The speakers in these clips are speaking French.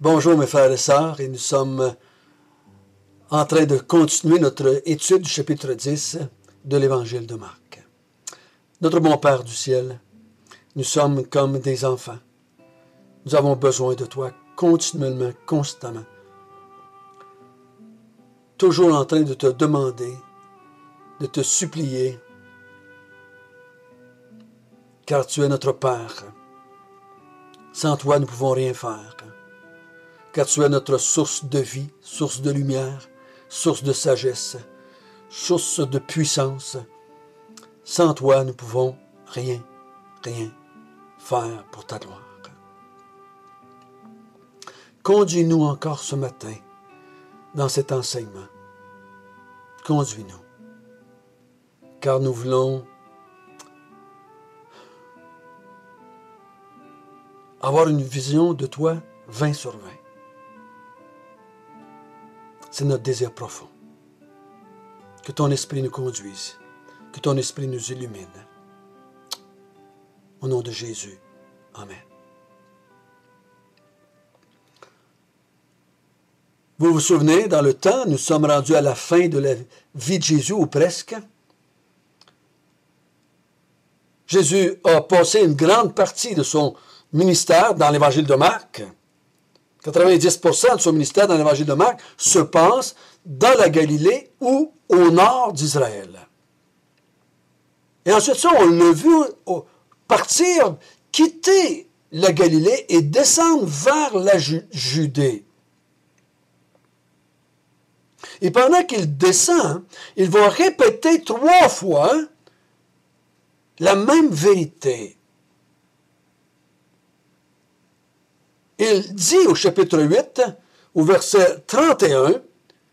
Bonjour mes frères et sœurs, et nous sommes en train de continuer notre étude du chapitre 10 de l'Évangile de Marc. Notre bon Père du ciel, nous sommes comme des enfants. Nous avons besoin de toi continuellement, constamment. Toujours en train de te demander, de te supplier, car tu es notre Père. Sans toi, nous ne pouvons rien faire. Car tu es notre source de vie, source de lumière, source de sagesse, source de puissance. Sans toi, nous ne pouvons rien faire pour ta gloire. Conduis-nous encore ce matin dans cet enseignement. Conduis-nous. Car nous voulons avoir une vision de toi 20 sur 20. C'est notre désir profond. Que ton esprit nous conduise, que ton esprit nous illumine. Au nom de Jésus, Amen. Vous vous souvenez, dans le temps, nous sommes rendus à la fin de la vie de Jésus, ou presque. Jésus a passé une grande partie de son ministère dans l'Évangile de Marc. 90% de son ministère dans l'Évangile de Marc se passe dans la Galilée ou au nord d'Israël. Et ensuite ça, on l'a vu partir, quitter la Galilée et descendre vers la Judée. Et pendant qu'il descend, il va répéter 3 fois la même vérité. Il dit au chapitre 8, au verset 31,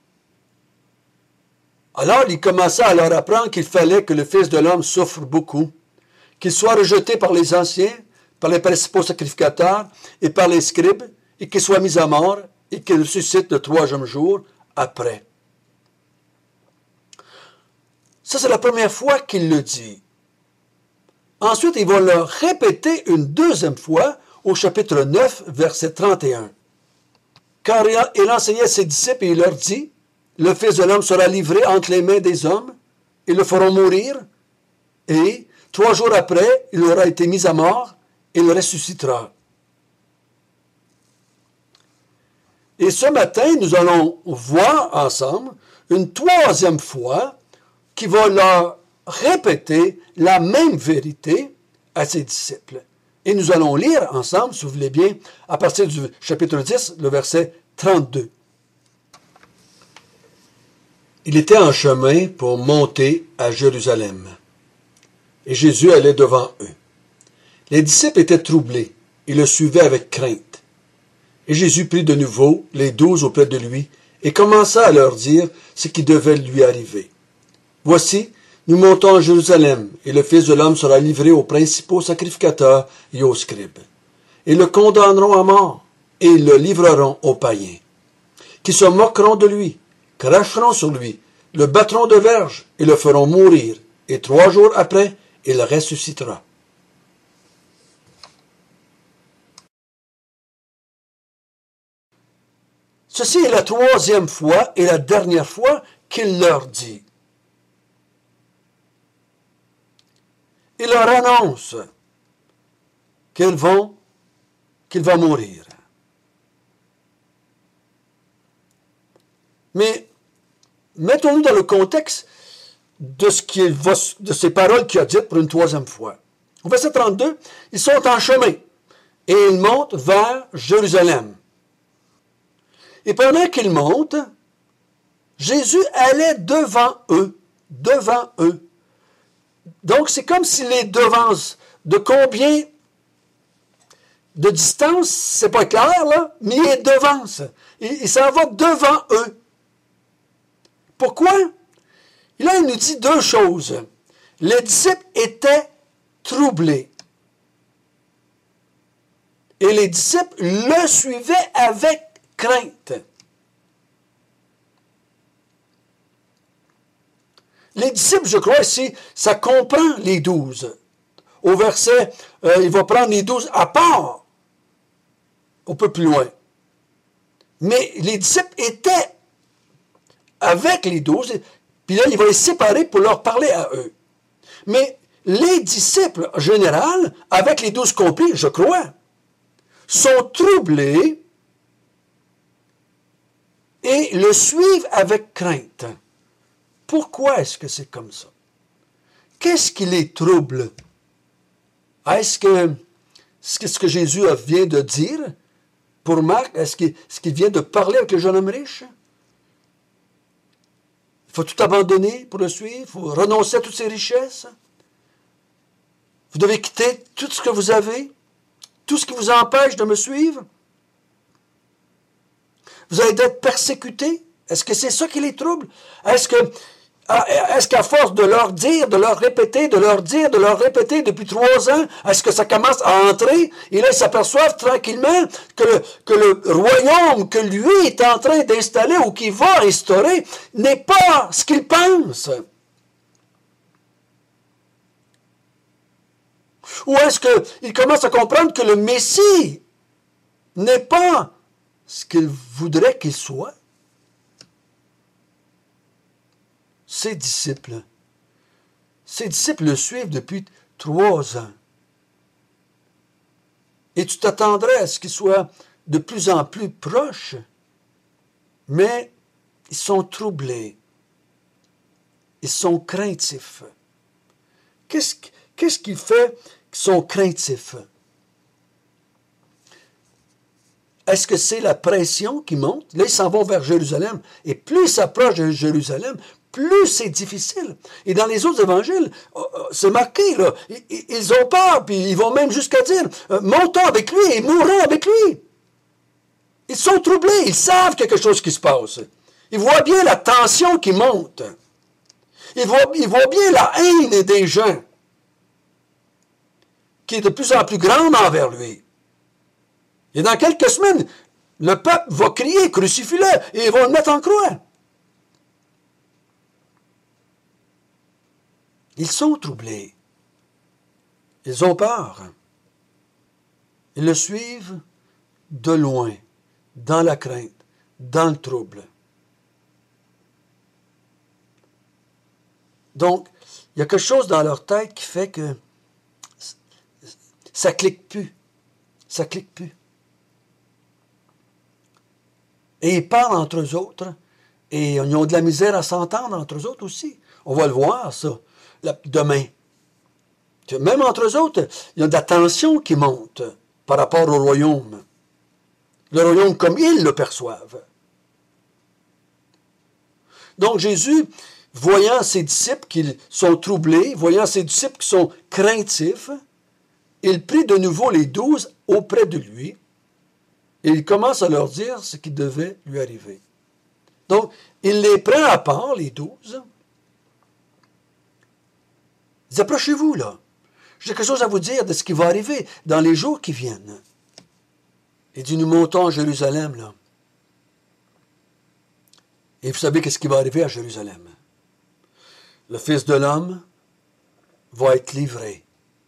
alors il commença à leur apprendre qu'il fallait que le Fils de l'homme souffre beaucoup, qu'il soit rejeté par les anciens, par les principaux sacrificateurs et par les scribes, et qu'il soit mis à mort, et qu'il ressuscite le 3e jour après. Ça, c'est la première fois qu'il le dit. Ensuite, il va le répéter une 2e fois, au chapitre 9, verset 31. Car il enseignait à ses disciples et il leur dit, le Fils de l'homme sera livré entre les mains des hommes, ils le feront mourir, et 3 jours après, il aura été mis à mort, et il ressuscitera. Et ce matin, nous allons voir ensemble une 3e fois qui va leur répéter la même vérité à ses disciples. Et nous allons lire ensemble, si vous voulez bien, à partir du chapitre 10, le verset 32. Il était en chemin pour monter à Jérusalem. Et Jésus allait devant eux. Les disciples étaient troublés et le suivaient avec crainte. Et Jésus prit de nouveau les 12 auprès de lui et commença à leur dire ce qui devait lui arriver. Voici, nous montons à Jérusalem, et le Fils de l'homme sera livré aux principaux sacrificateurs et aux scribes. Ils le condamneront à mort, et ils le livreront aux païens, qui se moqueront de lui, cracheront sur lui, le battront de verge, et le feront mourir, et 3 jours après, il ressuscitera. Ceci est la 3e fois et la dernière fois qu'il leur dit. Il leur annonce qu'il va mourir. Mais mettons-nous dans le contexte de ces paroles qu'il a dites pour une 3e fois. Au verset 32, ils sont en chemin et ils montent vers Jérusalem. Et pendant qu'ils montent, Jésus allait devant eux. Donc, c'est comme s'il les devance. De combien de distance, c'est pas clair, là, mais il les devance. Il s'en va devant eux. Pourquoi? Et là, il nous dit 2 choses. Les disciples étaient troublés. Et les disciples le suivaient avec crainte. Les disciples, je crois ici, ça comprend les 12. Au verset, il va prendre les 12 à part, un peu plus loin. Mais les disciples étaient avec les 12, puis là, il va les séparer pour leur parler à eux. Mais les disciples, en général, avec les 12 compris, je crois, sont troublés et le suivent avec crainte. Pourquoi est-ce que c'est comme ça? Qu'est-ce qui les trouble? Est-ce que ce que Jésus vient de dire pour Marc, est-ce qu'il vient de parler avec le jeune homme riche? Il faut tout abandonner pour le suivre, il faut renoncer à toutes ses richesses. Vous devez quitter tout ce que vous avez, tout ce qui vous empêche de me suivre. Vous allez être persécutés. Est-ce que c'est ça qui les trouble? Est-ce qu'à force de leur dire, de leur répéter, de leur dire, de leur répéter depuis 3 ans, est-ce que ça commence à entrer? Et là, ils s'aperçoivent tranquillement que le royaume que lui est en train d'installer ou qu'il va restaurer n'est pas ce qu'ils pensent. Ou est-ce qu'ils commencent à comprendre que le Messie n'est pas ce qu'ils voudraient qu'il soit? Ses disciples le suivent depuis 3 ans. Et tu t'attendrais à ce qu'ils soient de plus en plus proches, mais ils sont troublés. Ils sont craintifs. Qu'est-ce qui fait qu'ils sont craintifs? Est-ce que c'est la pression qui monte? Là, ils s'en vont vers Jérusalem. Et plus ils s'approchent de Jérusalem, plus c'est difficile. Et dans les autres évangiles, c'est marqué, là, ils ont peur, puis ils vont même jusqu'à dire, montons avec lui et mourrons avec lui. Ils sont troublés, ils savent quelque chose qui se passe. Ils voient bien la tension qui monte. Ils voient bien la haine des gens qui est de plus en plus grande envers lui. Et dans quelques semaines, le peuple va crier, crucifie-le, et ils vont le mettre en croix. Ils sont troublés. Ils ont peur. Ils le suivent de loin, dans la crainte, dans le trouble. Donc, il y a quelque chose dans leur tête qui fait que ça clique plus. Ça clique plus. Et ils parlent entre eux autres, et ils ont de la misère à s'entendre entre eux autres aussi. On va le voir, ça, demain. Même entre eux autres, il y a de la tension qui monte par rapport au royaume. Le royaume comme ils le perçoivent. Donc Jésus, voyant ses disciples qui sont troublés, voyant ses disciples qui sont craintifs, il prit de nouveau les 12 auprès de lui, et il commence à leur dire ce qui devait lui arriver. Donc, il les prend à part, les 12. Il dit, approchez-vous là. J'ai quelque chose à vous dire de ce qui va arriver dans les jours qui viennent. Il dit, nous montons à Jérusalem, là. Et vous savez qu'est-ce qui va arriver à Jérusalem? Le Fils de l'homme va être livré.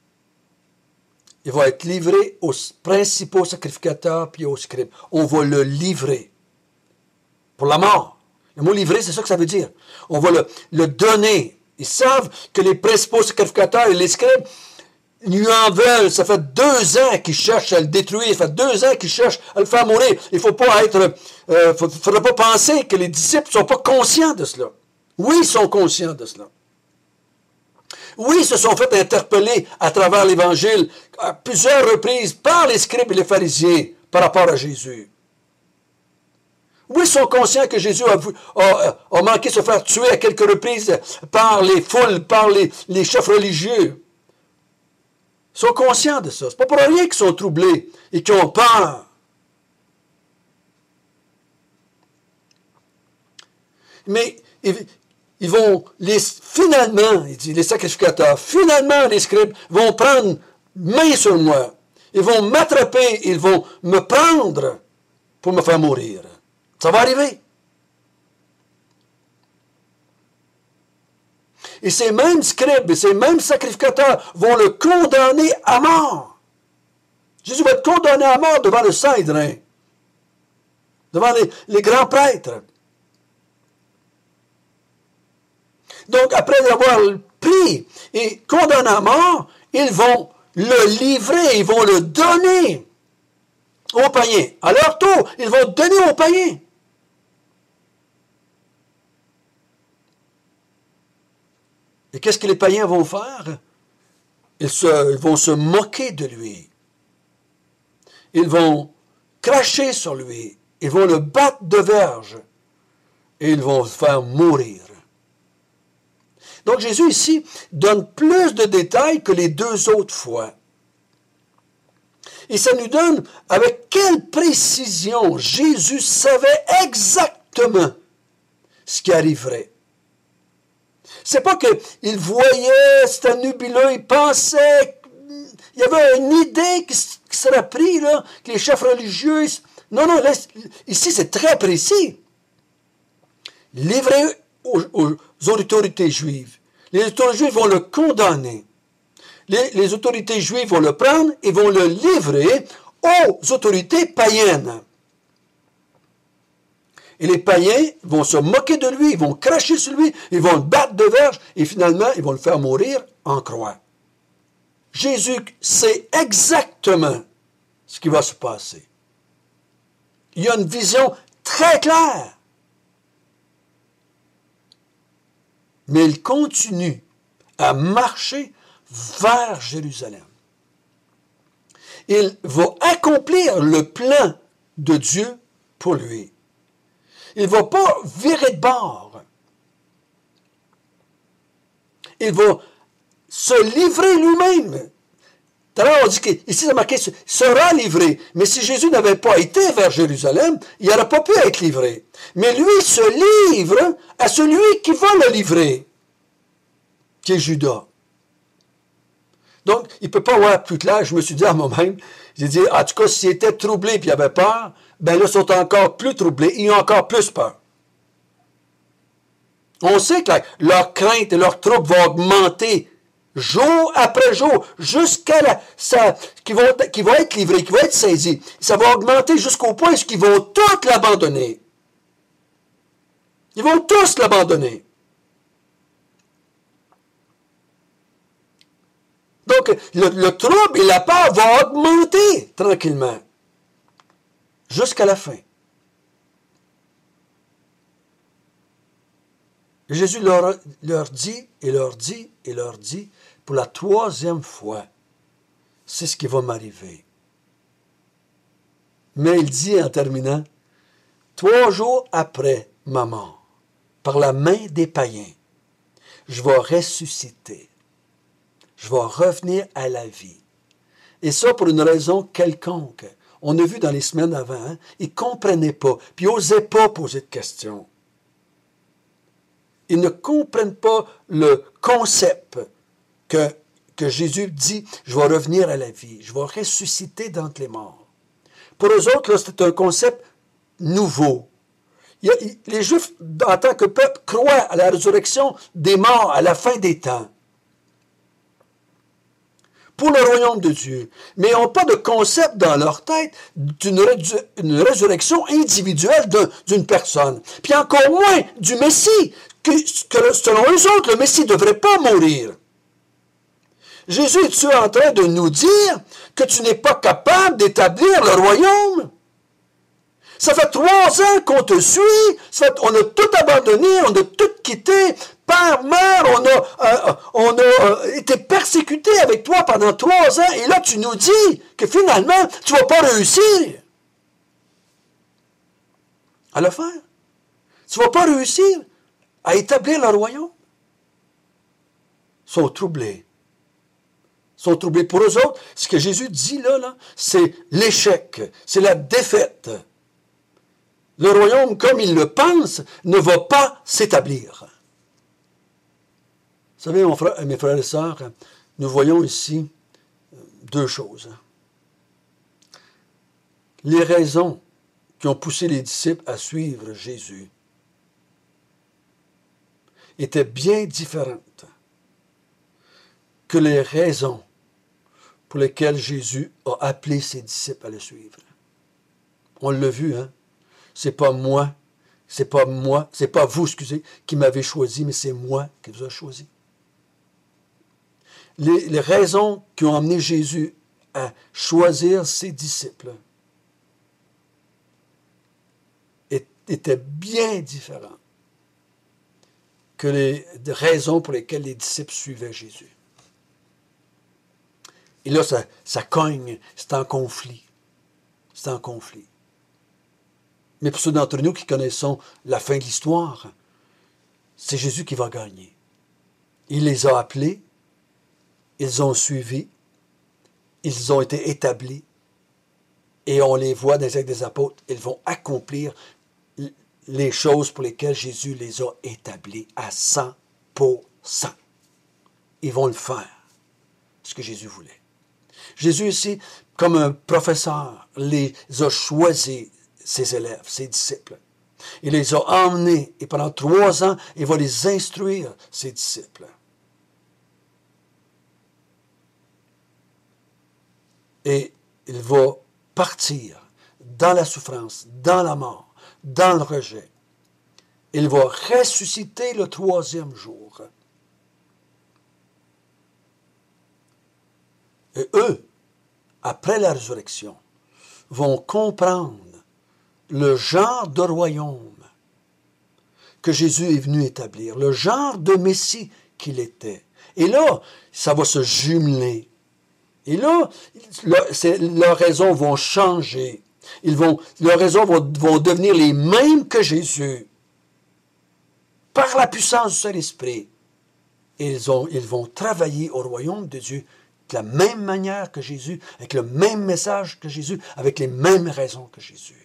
Il va être livré aux principaux sacrificateurs puis aux scribes. On va le livrer pour la mort. Le mot livrer, c'est ça que ça veut dire. On va le donner. Ils savent que les principaux sacrificateurs et les scribes lui en veulent. Ça fait 2 ans qu'ils cherchent à le détruire. Ça fait 2 ans qu'ils cherchent à le faire mourir. Il ne faut pas faudrait pas penser que les disciples ne sont pas conscients de cela. Oui, ils sont conscients de cela. Oui, ils se sont fait interpeller à travers l'Évangile à plusieurs reprises par les scribes et les pharisiens par rapport à Jésus. Oui, ils sont conscients que Jésus a manqué de se faire tuer à quelques reprises par les foules, par les chefs religieux. Ils sont conscients de ça. Ce n'est pas pour rien qu'ils sont troublés et qu'ils ont peur. Mais ils vont, finalement, il dit, les sacrificateurs, finalement, les scribes vont prendre main sur moi. Ils vont m'attraper, ils vont me prendre pour me faire mourir. Ça va arriver. Et ces mêmes scribes et ces mêmes sacrificateurs vont le condamner à mort. Jésus va être condamné à mort devant le Sanhédrin. devant les grands prêtres. Donc, après l'avoir pris et condamné à mort, ils vont le livrer, ils vont le donner aux païens. À leur tour, ils vont donner aux païens. Et qu'est-ce que les païens vont faire? Ils vont se moquer de lui. Ils vont cracher sur lui. Ils vont le battre de verge. Et ils vont le faire mourir. Donc Jésus ici donne plus de détails que les deux autres fois. Et ça nous donne avec quelle précision Jésus savait exactement ce qui arriverait. C'est pas qu'il voyait, c'était nubuleux, il pensait, il y avait une idée qui serait prise, là, que les chefs religieux... Non, là, ici c'est très précis. Livré aux autorités juives. Les autorités juives vont le condamner. Les autorités juives vont le prendre et vont le livrer aux autorités païennes. Et les païens vont se moquer de lui, ils vont cracher sur lui, ils vont le battre de verge et finalement, ils vont le faire mourir en croix. Jésus sait exactement ce qui va se passer. Il a une vision très claire. Mais il continue à marcher vers Jérusalem. Il va accomplir le plan de Dieu pour lui. Il ne va pas virer de bord. Il va se livrer lui-même. D'ailleurs, on dit qu'ici, c'est marqué, sera livré. Mais si Jésus n'avait pas été vers Jérusalem, il n'aurait pas pu être livré. Mais lui se livre à celui qui va le livrer, qui est Judas. Donc, il ne peut pas avoir plus clair. Je me suis dit à moi-même, j'ai dit, en tout cas, s'il était troublé et il avait peur, ben là, ils sont encore plus troublés, ils ont encore plus peur. On sait que leur crainte et leur trouble vont augmenter jour après jour, jusqu'à qu'ils vont être livrés, qu'ils vont être saisis. Ça va augmenter jusqu'au point où ils vont tous l'abandonner. Ils vont tous l'abandonner. Donc, le trouble et la peur vont augmenter tranquillement, jusqu'à la fin. Et Jésus leur dit, et leur dit, et leur dit, pour la troisième fois, c'est ce qui va m'arriver. Mais il dit en terminant, 3 jours après ma mort, par la main des païens, je vais ressusciter. Je vais revenir à la vie. Et ça pour une raison quelconque. On a vu dans les semaines avant, hein, ils ne comprenaient pas, puis ils n'osaient pas poser de questions. Ils ne comprennent pas le concept que Jésus dit, je vais revenir à la vie, je vais ressusciter d'entre les morts. Pour eux autres, là, c'est un concept nouveau. Les Juifs, en tant que peuple, croient à la résurrection des morts à la fin des temps. Pour le royaume de Dieu. Mais ils n'ont pas de concept dans leur tête d'une résurrection individuelle d'une personne. Puis encore moins du Messie, que selon eux autres, le Messie ne devrait pas mourir. Jésus, es-tu en train de nous dire que tu n'es pas capable d'établir le royaume? Ça fait 3 ans qu'on te suit, on a tout abandonné, on a tout quitté, père, mère, on a été persécuté avec toi pendant 3 ans, et là tu nous dis que finalement, tu ne vas pas réussir à le faire. Tu ne vas pas réussir à établir le royaume. Ils sont troublés. Ils sont troublés. Pour eux autres, ce que Jésus dit là c'est l'échec, c'est la défaite. Le royaume, comme ils le pensent, ne va pas s'établir. Vous savez, mes frères et sœurs, nous voyons ici 2 choses. Les raisons qui ont poussé les disciples à suivre Jésus étaient bien différentes que les raisons pour lesquelles Jésus a appelé ses disciples à le suivre. On l'a vu, hein? c'est pas moi, c'est pas vous, excusez, qui m'avez choisi, mais c'est moi qui vous a choisi. Les raisons qui ont amené Jésus à choisir ses disciples étaient bien différentes que les raisons pour lesquelles les disciples suivaient Jésus. Et là, ça cogne, c'est en conflit. C'est en conflit. Mais pour ceux d'entre nous qui connaissons la fin de l'histoire, c'est Jésus qui va gagner. Il les a appelés, ils ont suivi, ils ont été établis, et on les voit dans les actes des apôtres, ils vont accomplir les choses pour lesquelles Jésus les a établis à 100%. Ils vont le faire, ce que Jésus voulait. Jésus ici, comme un professeur, les a choisis, ses élèves, ses disciples. Il les a emmenés, et pendant 3 ans, il va les instruire, ses disciples. Et il va partir dans la souffrance, dans la mort, dans le rejet. Il va ressusciter le 3e jour. Et eux, après la résurrection, vont comprendre le genre de royaume que Jésus est venu établir, le genre de Messie qu'il était. Et là, ça va se jumeler. Et là, leurs raisons vont changer. Leurs raisons vont devenir les mêmes que Jésus, par la puissance du Saint-Esprit. Et ils vont travailler au royaume de Dieu de la même manière que Jésus, avec le même message que Jésus, avec les mêmes raisons que Jésus.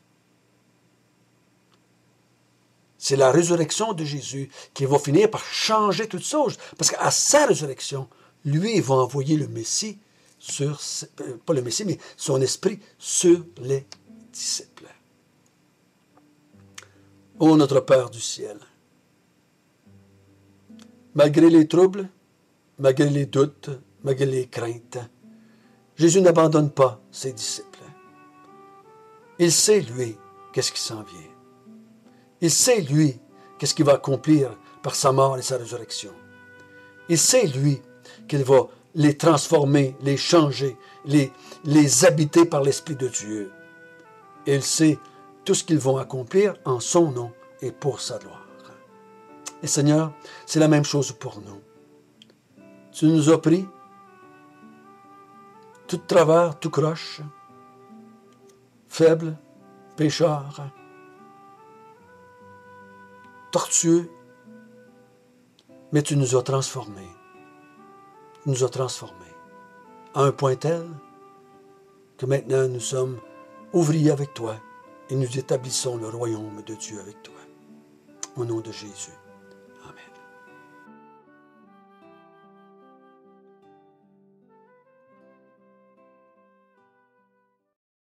C'est la résurrection de Jésus qui va finir par changer toutes choses. Parce qu'à sa résurrection, lui, il va envoyer le Messie pas le Messie, mais son esprit sur les disciples. Ô notre Père du ciel, malgré les troubles, malgré les doutes, malgré les craintes, Jésus n'abandonne pas ses disciples. Il sait, lui, qu'est-ce qui s'en vient. Il sait, lui, qu'est-ce qu'il va accomplir par sa mort et sa résurrection. Il sait, lui, qu'il va les transformer, les changer, les habiter par l'Esprit de Dieu. Et il sait tout ce qu'ils vont accomplir en son nom et pour sa gloire. Et Seigneur, c'est la même chose pour nous. Tu nous as pris, tout travers, tout croche, faible, pécheur, tortueux, mais tu nous as transformés. Tu nous as transformés à un point tel que maintenant nous sommes ouvriers avec toi et nous établissons le royaume de Dieu avec toi. Au nom de Jésus.